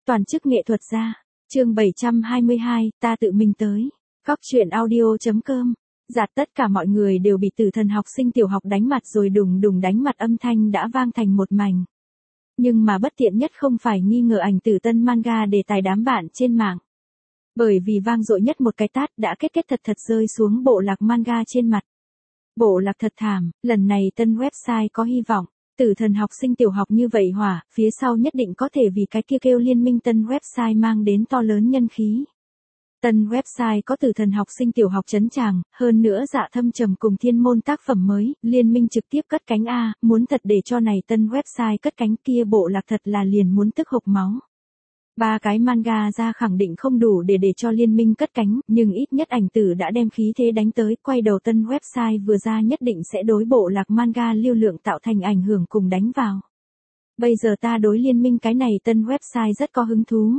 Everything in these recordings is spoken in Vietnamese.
Toàn chức nghệ thuật gia. Chương 722, ta tự mình tới. Góc truyện audio.com. Giạt tất cả mọi người đều bị tử thần học sinh tiểu học đánh mặt rồi đùng đùng đánh mặt âm thanh đã vang thành một mảnh. Nhưng mà bất tiện nhất không phải nghi ngờ ảnh tử tân manga đề tài đám bạn trên mạng. Bởi vì vang dội nhất một cái tát đã kết thật rơi xuống bộ lạc manga trên mặt. Bộ lạc thật thảm, lần này tân website có hy vọng. Tử thần học sinh tiểu học như vậy hỏa, phía sau nhất định có thể vì cái kia kêu liên minh tân website mang đến to lớn nhân khí. Tân website có tử thần học sinh tiểu học chấn tràng, hơn nữa Dạ Thâm Trầm cùng Thiên Môn tác phẩm mới, liên minh trực tiếp cất cánh A, muốn thật để cho này tân website cất cánh kia bộ lạc thật là liền muốn tức hộc máu. Ba cái manga ra khẳng định không đủ để cho liên minh cất cánh, nhưng ít nhất ảnh tử đã đem khí thế đánh tới, quay đầu tân website vừa ra nhất định sẽ đối bộ lạc manga lưu lượng tạo thành ảnh hưởng cùng đánh vào. Bây giờ ta đối liên minh cái này tân website rất có hứng thú.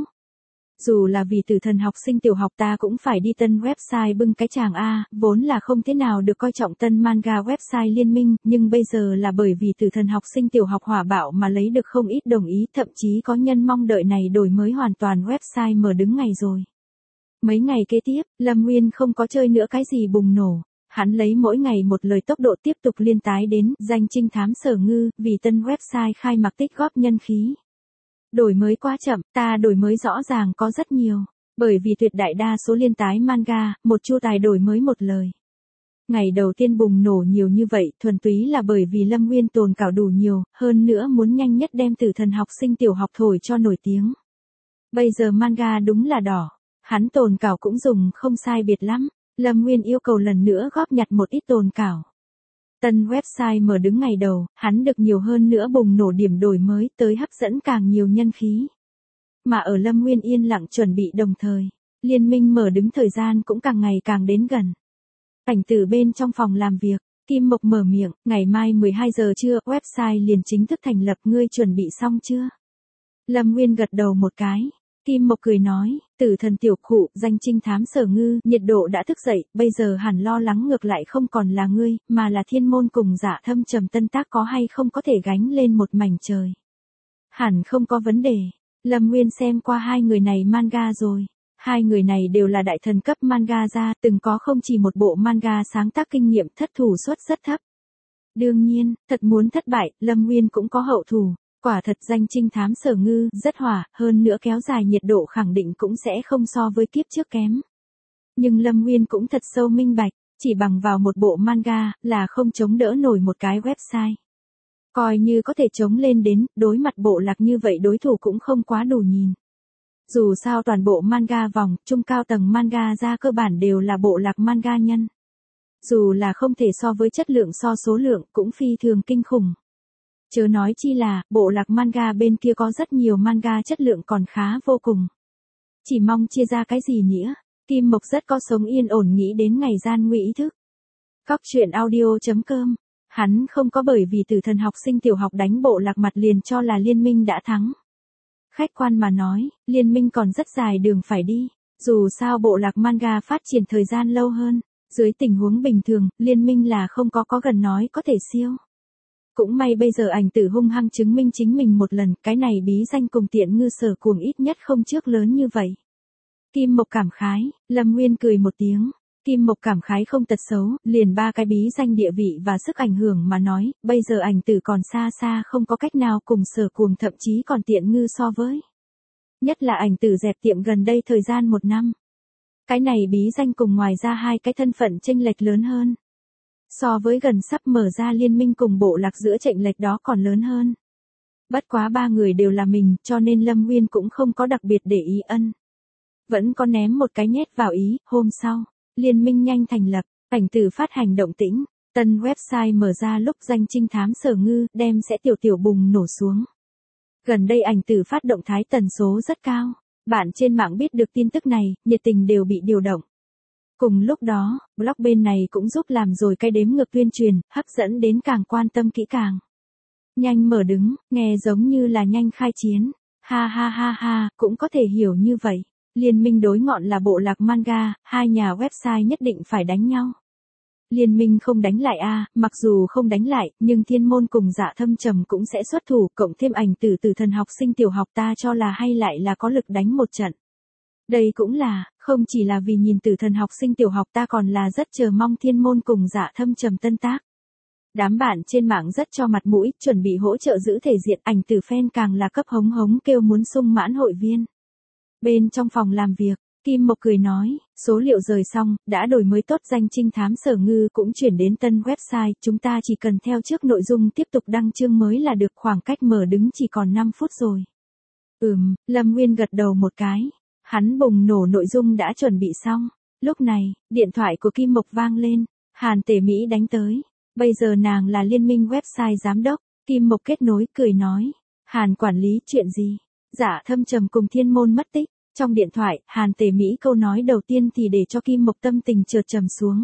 Dù là vì tử thần học sinh tiểu học ta cũng phải đi tân website bưng cái chàng A, vốn là không thế nào được coi trọng tân manga website liên minh, nhưng bây giờ là bởi vì tử thần học sinh tiểu học hỏa bạo mà lấy được không ít đồng ý, thậm chí có nhân mong đợi này đổi mới hoàn toàn website mở đứng ngày rồi. Mấy ngày kế tiếp, Lâm Nguyên không có chơi nữa cái gì bùng nổ. Hắn lấy mỗi ngày một lời tốc độ tiếp tục liên tái đến danh trinh thám Sở Ngư, vì tân website khai mạc tích góp nhân khí. Đổi mới quá chậm, ta đổi mới rõ ràng có rất nhiều, bởi vì tuyệt đại đa số liên tái manga, một chu tài đổi mới một lời. Ngày đầu tiên bùng nổ nhiều như vậy, thuần túy là bởi vì Lâm Nguyên tồn cảo đủ nhiều, hơn nữa muốn nhanh nhất đem tử thần học sinh tiểu học thổi cho nổi tiếng. Bây giờ manga đúng là đỏ, hắn tồn cảo cũng dùng không sai biệt lắm, Lâm Nguyên yêu cầu lần nữa góp nhặt một ít tồn cảo. Tân website mở đứng ngày đầu, hắn được nhiều hơn nữa bùng nổ điểm đổi mới tới hấp dẫn càng nhiều nhân khí. Mà ở Lâm Nguyên yên lặng chuẩn bị đồng thời, liên minh mở đứng thời gian cũng càng ngày càng đến gần. Ảnh tử bên trong phòng làm việc, Kim Mộc mở miệng, ngày mai 12 giờ trưa, website liền chính thức thành lập, ngươi chuẩn bị xong chưa? Lâm Nguyên gật đầu một cái. Kim Mộc cười nói, tử thần tiểu khụ, danh trinh thám Sở Ngư, nhiệt độ đã thức dậy, bây giờ hẳn lo lắng ngược lại không còn là ngươi, mà là Thiên Môn cùng Dạ Thâm Trầm tân tác có hay không có thể gánh lên một mảnh trời. Hẳn không có vấn đề. Lâm Nguyên xem qua hai người này manga rồi. Hai người này đều là đại thần cấp manga ra, từng có không chỉ một bộ manga sáng tác kinh nghiệm, thất thủ suất rất thấp. Đương nhiên, thật muốn thất bại, Lâm Nguyên cũng có hậu thủ. Quả thật danh trinh thám Sở Ngư, rất hỏa, hơn nữa kéo dài nhiệt độ khẳng định cũng sẽ không so với kiếp trước kém. Nhưng Lâm Nguyên cũng thật sâu minh bạch, chỉ bằng vào một bộ manga, là không chống đỡ nổi một cái website. Coi như có thể chống lên đến, đối mặt bộ lạc như vậy đối thủ cũng không quá đủ nhìn. Dù sao toàn bộ manga vòng, trung cao tầng manga ra cơ bản đều là bộ lạc manga nhân. Dù là không thể so với chất lượng so số lượng, cũng phi thường kinh khủng. Chớ nói chi là, bộ lạc manga bên kia có rất nhiều manga chất lượng còn khá vô cùng. Chỉ mong chia ra cái gì nghĩa, Kim Mộc rất có sống yên ổn nghĩ đến ngày gian nguy ý thức. Góc truyện audio.com, hắn không có bởi vì tử thần học sinh tiểu học đánh bộ lạc mặt liền cho là liên minh đã thắng. Khách quan mà nói, liên minh còn rất dài đường phải đi, dù sao bộ lạc manga phát triển thời gian lâu hơn, dưới tình huống bình thường, liên minh là không có gần nói có thể siêu. Cũng may bây giờ ảnh tử hung hăng chứng minh chính mình một lần, cái này bí danh cùng Tiện Ngư Sở Cuồng ít nhất không trước lớn như vậy. Kim Mộc cảm khái, Lâm Nguyên cười một tiếng. Kim Mộc cảm khái không tật xấu, liền ba cái bí danh địa vị và sức ảnh hưởng mà nói, bây giờ ảnh tử còn xa xa không có cách nào cùng Sở Cuồng thậm chí còn Tiện Ngư so với. Nhất là ảnh tử dẹp tiệm gần đây thời gian 1 năm. Cái này bí danh cùng ngoài ra hai cái thân phận chênh lệch lớn hơn. So với gần sắp mở ra liên minh cùng bộ lạc giữa chênh lệch đó còn lớn hơn. Bất quá ba người đều là mình, cho nên Lâm Nguyên cũng không có đặc biệt để ý ân. Vẫn có ném một cái nhét vào ý, hôm sau, liên minh nhanh thành lập, ảnh tử phát hành động tĩnh, tân website mở ra lúc danh trinh thám Sở Ngư, đem sẽ tiểu bùng nổ xuống. Gần đây ảnh tử phát động thái tần số rất cao, bạn trên mạng biết được tin tức này, nhiệt tình đều bị điều động. Cùng lúc đó, blog bên này cũng giúp làm rồi cái đếm ngược tuyên truyền, hấp dẫn đến càng quan tâm kỹ càng. Nhanh mở đứng, nghe giống như là nhanh khai chiến. Ha ha ha ha, cũng có thể hiểu như vậy. Liên minh đối ngọn là bộ lạc manga, hai nhà website nhất định phải đánh nhau. Liên minh không đánh lại a, mặc dù không đánh lại, nhưng thiên môn cùng Dạ Thâm Trầm cũng sẽ xuất thủ, cộng thêm ảnh tử tử thần học sinh tiểu học ta cho là hay lại là có lực đánh một trận. Đây cũng là, không chỉ là vì nhìn tử thần học sinh tiểu học ta còn là rất chờ mong thiên môn cùng Dạ Thâm Trầm tân tác. Đám bạn trên mạng rất cho mặt mũi, chuẩn bị hỗ trợ giữ thể diện, ảnh tử fan càng là cấp hống hống kêu muốn sung mãn hội viên. Bên trong phòng làm việc, Kim Mộc cười nói, số liệu rời xong, đã đổi mới tốt danh trinh thám Sở Ngư cũng chuyển đến tân website, chúng ta chỉ cần theo trước nội dung tiếp tục đăng chương mới là được, khoảng cách mở đứng chỉ còn 5 phút rồi. Lâm Nguyên gật đầu một cái. Hắn bùng nổ nội dung đã chuẩn bị xong. Lúc này, điện thoại của Kim Mộc vang lên, Hàn Tề Mỹ đánh tới. Bây giờ nàng là liên minh website giám đốc. Kim Mộc kết nối, cười nói, Hàn quản lý, chuyện gì? Dạ Thâm Trầm cùng thiên môn mất tích. Trong điện thoại, Hàn Tề Mỹ câu nói đầu tiên thì để cho Kim Mộc tâm tình chợt trầm xuống.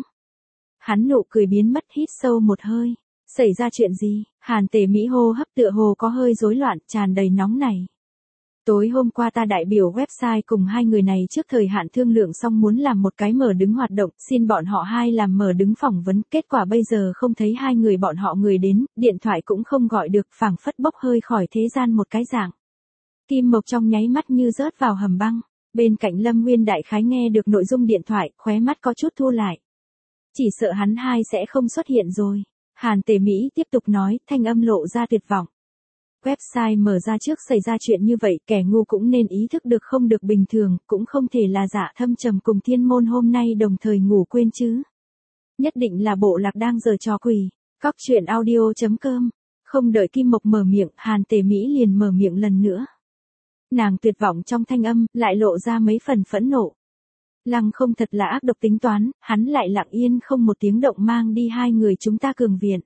Hắn nụ cười biến mất, hít sâu một hơi. Xảy ra chuyện gì? Hàn Tề Mỹ hô hấp tựa hồ có hơi rối loạn, tràn đầy nóng nảy. Tối hôm qua ta đại biểu website cùng hai người này trước thời hạn thương lượng xong muốn làm một cái mở đứng hoạt động, xin bọn họ hai làm mở đứng phỏng vấn, kết quả bây giờ không thấy hai người bọn họ người đến, điện thoại cũng không gọi được, phảng phất bốc hơi khỏi thế gian một cái dạng. Kim Mộc trong nháy mắt như rớt vào hầm băng, bên cạnh Lâm Nguyên đại khái nghe được nội dung điện thoại, khóe mắt có chút thu lại. Chỉ sợ hắn hai sẽ không xuất hiện rồi. Hàn Tề Mỹ tiếp tục nói, thanh âm lộ ra tuyệt vọng. Website mở ra trước xảy ra chuyện như vậy, kẻ ngu cũng nên ý thức được không được bình thường, cũng không thể là Dạ Thâm Trầm cùng thiên môn hôm nay đồng thời ngủ quên chứ. Nhất định là bộ lạc đang giở trò quỷ. Cóc truyện audio.com. Không đợi Kim Mộc mở miệng, Hàn Tề Mỹ liền mở miệng lần nữa. Nàng tuyệt vọng trong thanh âm, lại lộ ra mấy phần phẫn nộ. Lăng không thật là ác độc tính toán, hắn lại lặng yên không một tiếng động mang đi hai người chúng ta Cường Viện.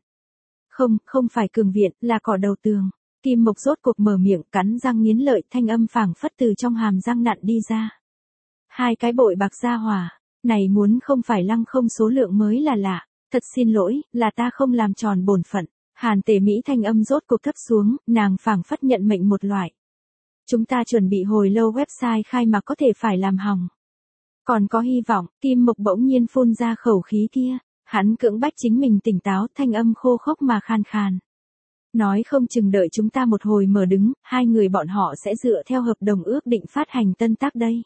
Không phải Cường Viện, là cỏ đầu tường. Kim Mộc rốt cuộc mở miệng, cắn răng nghiến lợi, thanh âm phảng phất từ trong hàm răng nặn đi ra. Hai cái bội bạc gia hỏa, này muốn không phải lăng không số lượng mới là lạ, thật xin lỗi, là ta không làm tròn bổn phận. Hàn Tề Mỹ thanh âm rốt cuộc thấp xuống, nàng phảng phất nhận mệnh một loại. Chúng ta chuẩn bị hồi lâu website khai mà có thể phải làm hỏng. Còn có hy vọng, Kim Mộc bỗng nhiên phun ra khẩu khí kia, hắn cưỡng bách chính mình tỉnh táo, thanh âm khô khốc mà khan khan. Nói không chừng đợi chúng ta một hồi mở đứng, hai người bọn họ sẽ dựa theo hợp đồng ước định phát hành tân tác đây.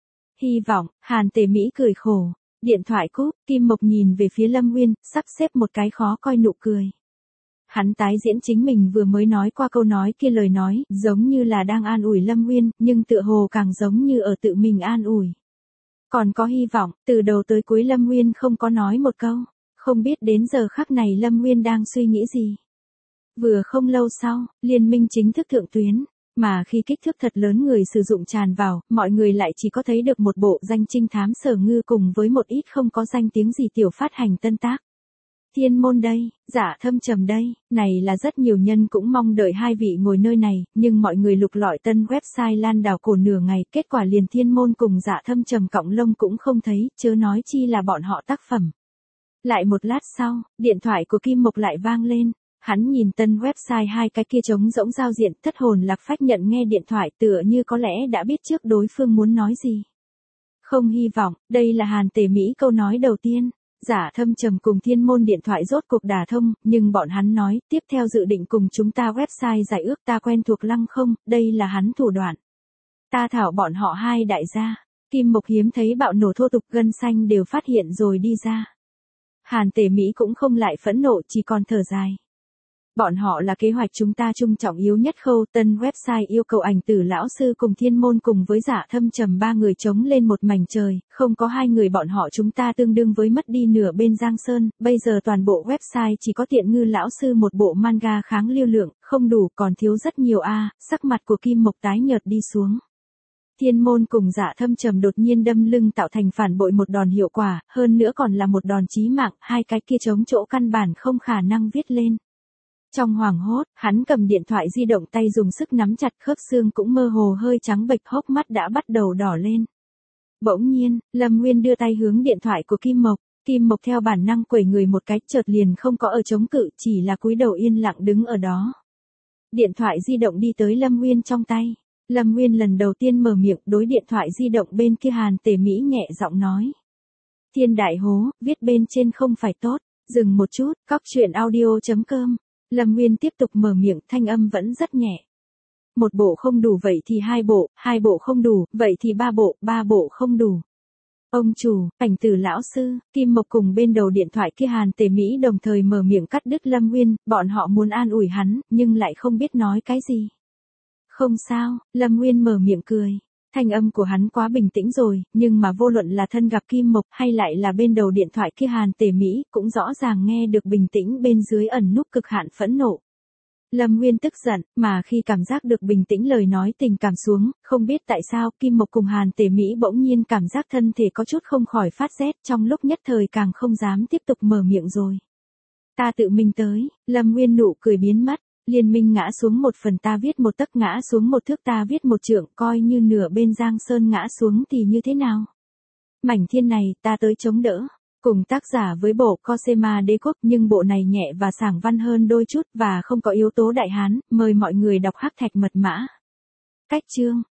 Hy vọng, Hàn Tề Mỹ cười khổ. Điện thoại cúp, Kim Mộc nhìn về phía Lâm Nguyên, sắp xếp một cái khó coi nụ cười. Hắn tái diễn chính mình vừa mới nói qua câu nói kia, lời nói, giống như là đang an ủi Lâm Nguyên, nhưng tựa hồ càng giống như ở tự mình an ủi. Còn có hy vọng, từ đầu tới cuối Lâm Nguyên không có nói một câu. Không biết đến giờ khắc này Lâm Nguyên đang suy nghĩ gì. Vừa không lâu sau, liên minh chính thức thượng tuyến, mà khi kích thước thật lớn người sử dụng tràn vào, mọi người lại chỉ có thấy được một bộ danh trinh thám Sở Ngư cùng với một ít không có danh tiếng gì tiểu phát hành tân tác. Thiên môn đây, Dạ Thâm Trầm đây, này là rất nhiều nhân cũng mong đợi hai vị ngồi nơi này, nhưng mọi người lục lọi tân website lan đảo cổ nửa ngày, kết quả liền thiên môn cùng Dạ Thâm Trầm cọng lông cũng không thấy, chớ nói chi là bọn họ tác phẩm. Lại một lát sau, điện thoại của Kim Mộc lại vang lên. Hắn nhìn tân website hai cái kia trống rỗng giao diện, thất hồn lạc phách nhận nghe điện thoại, tựa như có lẽ đã biết trước đối phương muốn nói gì. Không hy vọng, đây là Hàn Tề Mỹ câu nói đầu tiên. Dạ Thâm Trầm cùng thiên môn điện thoại rốt cuộc đả thông, nhưng bọn hắn nói, tiếp theo dự định cùng chúng ta website giải ước, ta quen thuộc lăng không, đây là hắn thủ đoạn. Ta thảo bọn họ hai đại gia. Kim Mộc hiếm thấy bạo nổ thô tục, gân xanh đều phát hiện rồi đi ra. Hàn Tề Mỹ cũng không lại phẫn nộ, chỉ còn thở dài. Bọn họ là kế hoạch chúng ta trung trọng yếu nhất khâu, tân website yêu cầu ảnh tử lão sư cùng thiên môn cùng với Dạ Thâm Trầm ba người chống lên một mảnh trời, không có hai người bọn họ chúng ta tương đương với mất đi nửa bên Giang Sơn, bây giờ toàn bộ website chỉ có Tiện Ngư lão sư một bộ manga kháng lưu lượng, không đủ, còn thiếu rất nhiều a. Sắc mặt của Kim Mộc tái nhợt đi xuống. Thiên môn cùng Dạ Thâm Trầm đột nhiên đâm lưng tạo thành phản bội một đòn hiệu quả, hơn nữa còn là một đòn chí mạng, hai cái kia chống chỗ căn bản không khả năng viết lên. Trong hoảng hốt, hắn cầm điện thoại di động tay dùng sức nắm chặt, khớp xương cũng mơ hồ hơi trắng bệch, hốc mắt đã bắt đầu đỏ lên. Bỗng nhiên, Lâm Nguyên đưa tay hướng điện thoại của Kim Mộc theo bản năng quẩy người một cái, chợt liền không có ở chống cự, chỉ là cúi đầu yên lặng đứng ở đó. Điện thoại di động đi tới Lâm Nguyên trong tay. Lâm Nguyên lần đầu tiên mở miệng, đối điện thoại di động bên kia Hàn Tề Mỹ nhẹ giọng nói. Thiên đại hố, viết bên trên không phải tốt, Dừng một chút, cóc truyện audio.com. Lâm Nguyên tiếp tục mở miệng, thanh âm vẫn rất nhẹ. Một bộ không đủ vậy thì hai bộ không đủ, vậy thì ba bộ không đủ. Ông chủ, Cảnh Tử lão sư, Kim Mộc cùng bên đầu điện thoại kia Hàn Tề Mỹ đồng thời mở miệng cắt đứt Lâm Nguyên, bọn họ muốn an ủi hắn, nhưng lại không biết nói cái gì. Không sao, Lâm Nguyên mở miệng cười. Thanh âm của hắn quá bình tĩnh rồi, nhưng mà vô luận là thân gặp Kim Mộc hay lại là bên đầu điện thoại kia Hàn Tề Mỹ, cũng rõ ràng nghe được bình tĩnh bên dưới ẩn núp cực hạn phẫn nộ. Lâm Nguyên tức giận, mà khi cảm giác được bình tĩnh lời nói tình cảm xuống, không biết tại sao Kim Mộc cùng Hàn Tề Mỹ bỗng nhiên cảm giác thân thể có chút không khỏi phát rét, trong lúc nhất thời càng không dám tiếp tục mở miệng rồi. Ta tự mình tới, Lâm Nguyên nụ cười biến mất, liên minh ngã xuống một phần ta viết một tấc, ngã xuống một thước ta viết một trượng, coi như nửa bên Giang Sơn ngã xuống thì như thế nào? Mảnh thiên này ta tới chống đỡ. Cùng tác giả với bộ Cosema Đế Quốc, nhưng bộ này nhẹ và sảng văn hơn đôi chút và không có yếu tố đại hán, mời mọi người đọc Hắc Thạch Mật Mã. Cách chương